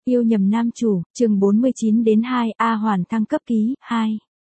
Yêu nhầm nam chủ, chương 49 đến 2, A Hoàn thăng cấp ký, 2.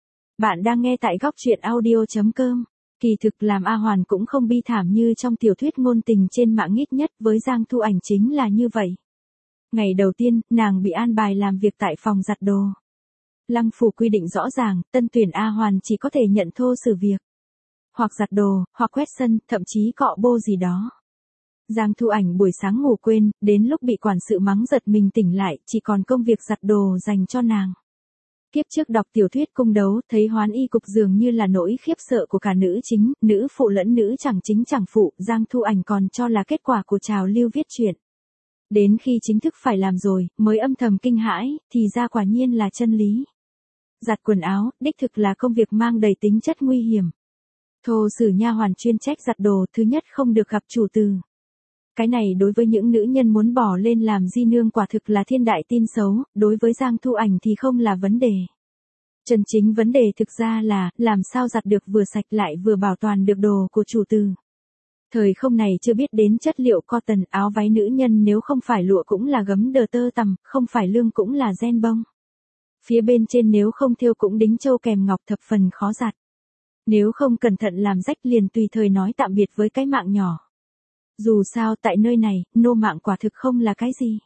Bạn đang nghe tại góc truyện audio.com. Kỳ thực làm A Hoàn cũng không bi thảm như trong tiểu thuyết ngôn tình trên mạng ít nhất với Giang Thu Ảnh chính là như vậy. Ngày đầu tiên, nàng bị an bài làm việc tại phòng giặt đồ. Lăng phủ quy định rõ ràng, tân tuyển A Hoàn chỉ có thể nhận thô xử việc. Hoặc giặt đồ, hoặc quét sân, thậm chí cọ bô gì đó. Giang Thu Ảnh buổi sáng ngủ quên, đến lúc bị quản sự mắng giật mình tỉnh lại, chỉ còn công việc giặt đồ dành cho nàng. Kiếp trước đọc tiểu thuyết cung đấu, thấy hoán y cục dường như là nỗi khiếp sợ của cả nữ chính, nữ phụ lẫn nữ chẳng chính chẳng phụ, Giang Thu Ảnh còn cho là kết quả của trào lưu viết truyện. Đến khi chính thức phải làm rồi, mới âm thầm kinh hãi, thì ra quả nhiên là chân lý. Giặt quần áo, đích thực là công việc mang đầy tính chất nguy hiểm. Thô sử nha hoàn chuyên trách giặt đồ, thứ nhất không được gặp chủ từ. Cái này đối với những nữ nhân muốn bỏ lên làm di nương quả thực là thiên đại tin xấu, đối với Giang Thu Ảnh thì không là vấn đề. Chân chính vấn đề thực ra là, làm sao giặt được vừa sạch lại vừa bảo toàn được đồ của chủ từ. Thời không này chưa biết đến chất liệu cotton, áo váy nữ nhân nếu không phải lụa cũng là gấm đờ tơ tằm, không phải lương cũng là ren bông. Phía bên trên nếu không thêu cũng đính châu kèm ngọc thập phần khó giặt. Nếu không cẩn thận làm rách liền tùy thời nói tạm biệt với cái mạng nhỏ. Dù sao tại nơi này, nô mạng quả thực không là cái gì.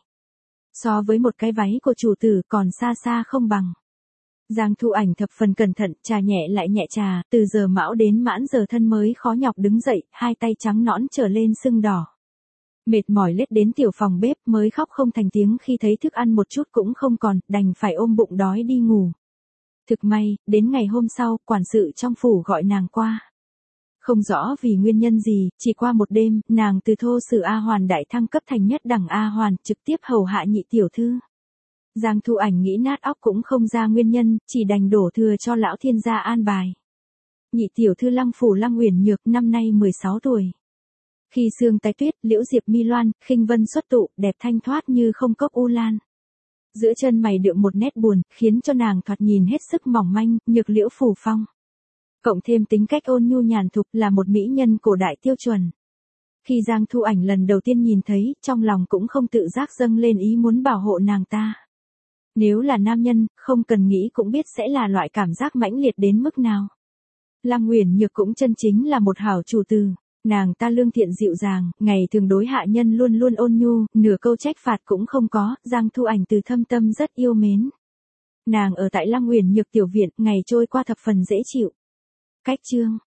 So với một cái váy của chủ tử còn xa xa không bằng. Giang Thu Ảnh thập phần cẩn thận, trà nhẹ lại nhẹ trà, từ giờ mão đến mãn giờ thân mới khó nhọc đứng dậy, hai tay trắng nõn trở lên sưng đỏ. Mệt mỏi lết đến tiểu phòng bếp mới khóc không thành tiếng khi thấy thức ăn một chút cũng không còn, đành phải ôm bụng đói đi ngủ. Thực may, đến ngày hôm sau, quản sự trong phủ gọi nàng qua. Không rõ vì nguyên nhân gì, chỉ qua một đêm, nàng từ thô sử A Hoàn đại thăng cấp thành nhất đẳng A Hoàn, trực tiếp hầu hạ nhị tiểu thư. Giang Thu Ảnh nghĩ nát óc cũng không ra nguyên nhân, chỉ đành đổ thừa cho lão thiên gia an bài. Nhị tiểu thư Lăng phủ Lăng Uyển Nhược năm nay 16 tuổi. Khi sương tái tuyết, liễu diệp mi loan, khinh vân xuất tụ, đẹp thanh thoát như không cốc u lan. Giữa chân mày đượm một nét buồn, khiến cho nàng thoạt nhìn hết sức mỏng manh, nhược liễu phủ phong. Cộng thêm tính cách ôn nhu nhàn thục là một mỹ nhân cổ đại tiêu chuẩn. Khi Giang Thu Ảnh lần đầu tiên nhìn thấy, trong lòng cũng không tự giác dâng lên ý muốn bảo hộ nàng ta. Nếu là nam nhân, không cần nghĩ cũng biết sẽ là loại cảm giác mãnh liệt đến mức nào. Lăng Uyển Nhược cũng chân chính là một hảo chủ từ. Nàng ta lương thiện dịu dàng, ngày thường đối hạ nhân luôn luôn ôn nhu, nửa câu trách phạt cũng không có, Giang Thu Ảnh từ thâm tâm rất yêu mến. Nàng ở tại Lăng Uyển Nhược tiểu viện, ngày trôi qua thập phần dễ chịu. Cách chương